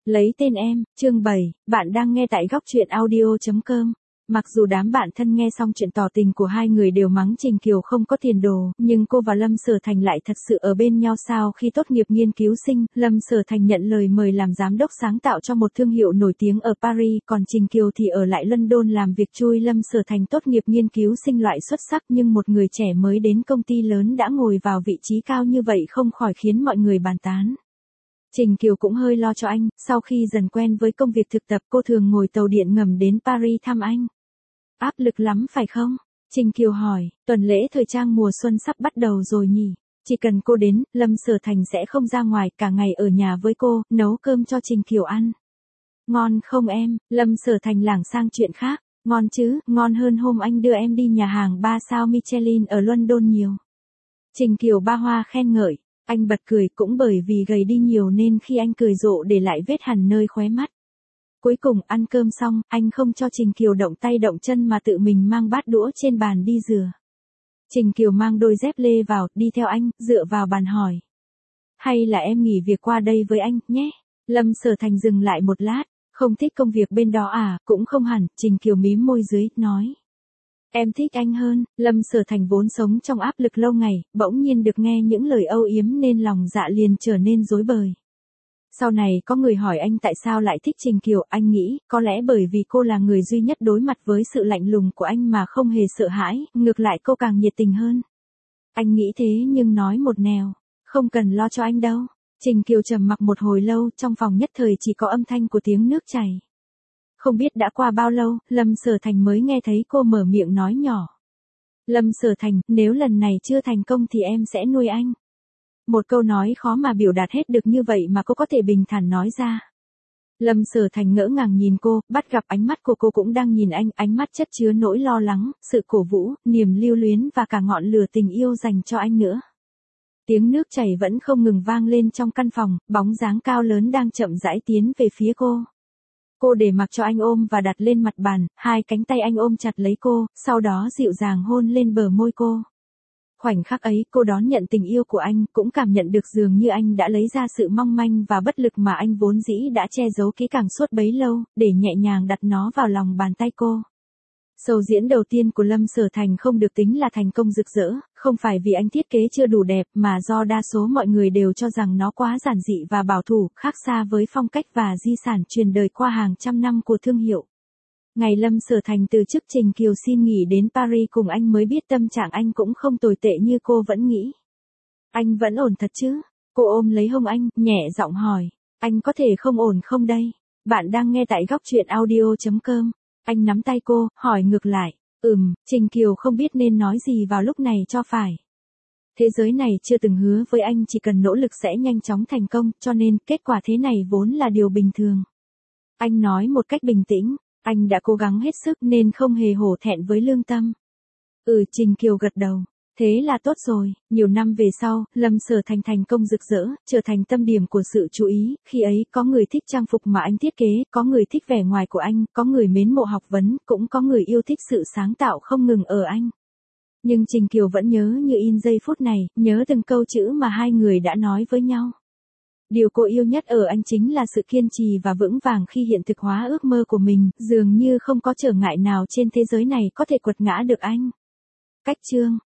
Lấy tên em, chương 7, bạn đang nghe tại góc truyện audio.com. Mặc dù đám bạn thân nghe xong chuyện tỏ tình của hai người đều mắng Trình Kiều không có tiền đồ, nhưng cô và Lâm Sở Thành lại thật sự ở bên nhau sao? Khi tốt nghiệp nghiên cứu sinh, Lâm Sở Thành nhận lời mời làm giám đốc sáng tạo cho một thương hiệu nổi tiếng ở Paris, còn Trình Kiều thì ở lại London làm việc chui. Lâm Sở Thành tốt nghiệp nghiên cứu sinh loại xuất sắc, nhưng một người trẻ mới đến công ty lớn đã ngồi vào vị trí cao như vậy không khỏi khiến mọi người bàn tán. Trình Kiều cũng hơi lo cho anh, sau khi dần quen với công việc thực tập cô thường ngồi tàu điện ngầm đến Paris thăm anh. Áp lực lắm phải không? Trình Kiều hỏi, tuần lễ thời trang mùa xuân sắp bắt đầu rồi nhỉ? Chỉ cần cô đến, Lâm Sở Thành sẽ không ra ngoài, cả ngày ở nhà với cô, nấu cơm cho Trình Kiều ăn. Ngon không em? Lâm Sở Thành lảng sang chuyện khác. Ngon chứ, ngon hơn hôm anh đưa em đi nhà hàng 3 sao Michelin ở London nhiều. Trình Kiều ba hoa khen ngợi. Anh bật cười, cũng bởi vì gầy đi nhiều nên khi anh cười rộ để lại vết hằn nơi khóe mắt. Cuối cùng ăn cơm xong, anh không cho Trình Kiều động tay động chân mà tự mình mang bát đũa trên bàn đi rửa. Trình Kiều mang đôi dép lê vào, đi theo anh, dựa vào bàn hỏi. Hay là em nghỉ việc qua đây với anh, nhé? Lâm Sở Thành dừng lại một lát, không thích công việc bên đó à? Cũng không hẳn, Trình Kiều mím môi dưới, nói. Em thích anh hơn. Lâm Sở Thành vốn sống trong áp lực lâu ngày, bỗng nhiên được nghe những lời âu yếm nên lòng dạ liền trở nên rối bời. Sau này có người hỏi anh tại sao lại thích Trình Kiều, anh nghĩ, có lẽ bởi vì cô là người duy nhất đối mặt với sự lạnh lùng của anh mà không hề sợ hãi, ngược lại cô càng nhiệt tình hơn. Anh nghĩ thế nhưng nói một nẻo, không cần lo cho anh đâu. Trình Kiều trầm mặc một hồi lâu, trong phòng nhất thời chỉ có âm thanh của tiếng nước chảy. Không biết đã qua bao lâu, Lâm Sở Thành mới nghe thấy cô mở miệng nói nhỏ. Lâm Sở Thành, nếu lần này chưa thành công thì em sẽ nuôi anh. Một câu nói khó mà biểu đạt hết được như vậy mà cô có thể bình thản nói ra. Lâm Sở Thành ngỡ ngàng nhìn cô, bắt gặp ánh mắt của cô cũng đang nhìn anh, ánh mắt chất chứa nỗi lo lắng, sự cổ vũ, niềm lưu luyến và cả ngọn lửa tình yêu dành cho anh nữa. Tiếng nước chảy vẫn không ngừng vang lên trong căn phòng, bóng dáng cao lớn đang chậm rãi tiến về phía cô. Cô để mặc cho anh ôm và đặt lên mặt bàn, hai cánh tay anh ôm chặt lấy cô, sau đó dịu dàng hôn lên bờ môi cô. Khoảnh khắc ấy cô đón nhận tình yêu của anh, cũng cảm nhận được dường như anh đã lấy ra sự mong manh và bất lực mà anh vốn dĩ đã che giấu kỹ càng suốt bấy lâu, để nhẹ nhàng đặt nó vào lòng bàn tay cô. Show diễn đầu tiên của Lâm Sở Thành không được tính là thành công rực rỡ, không phải vì anh thiết kế chưa đủ đẹp mà do đa số mọi người đều cho rằng nó quá giản dị và bảo thủ, khác xa với phong cách và di sản truyền đời qua hàng trăm năm của thương hiệu. Ngày Lâm Sở Thành từ chức, Trình Kiều xin nghỉ đến Paris cùng anh mới biết tâm trạng anh cũng không tồi tệ như cô vẫn nghĩ. Anh vẫn ổn thật chứ? Cô ôm lấy hông anh, nhẹ giọng hỏi. Anh có thể không ổn không đây? Bạn đang nghe tại góc truyện audio.com. Anh nắm tay cô, hỏi ngược lại. Trình Kiều không biết nên nói gì vào lúc này cho phải. Thế giới này chưa từng hứa với anh chỉ cần nỗ lực sẽ nhanh chóng thành công, cho nên kết quả thế này vốn là điều bình thường. Anh nói một cách bình tĩnh. Anh đã cố gắng hết sức nên không hề hổ thẹn với lương tâm. Trình Kiều gật đầu. Thế là tốt rồi. Nhiều năm về sau, Lâm Sở Thành thành công rực rỡ, trở thành tâm điểm của sự chú ý. Khi ấy có người thích trang phục mà anh thiết kế, có người thích vẻ ngoài của anh, có người mến mộ học vấn, cũng có người yêu thích sự sáng tạo không ngừng ở anh. Nhưng Trình Kiều vẫn nhớ như in giây phút này, nhớ từng câu chữ mà hai người đã nói với nhau. Điều cô yêu nhất ở anh chính là sự kiên trì và vững vàng khi hiện thực hóa ước mơ của mình, dường như không có trở ngại nào trên thế giới này có thể quật ngã được anh. Cách chương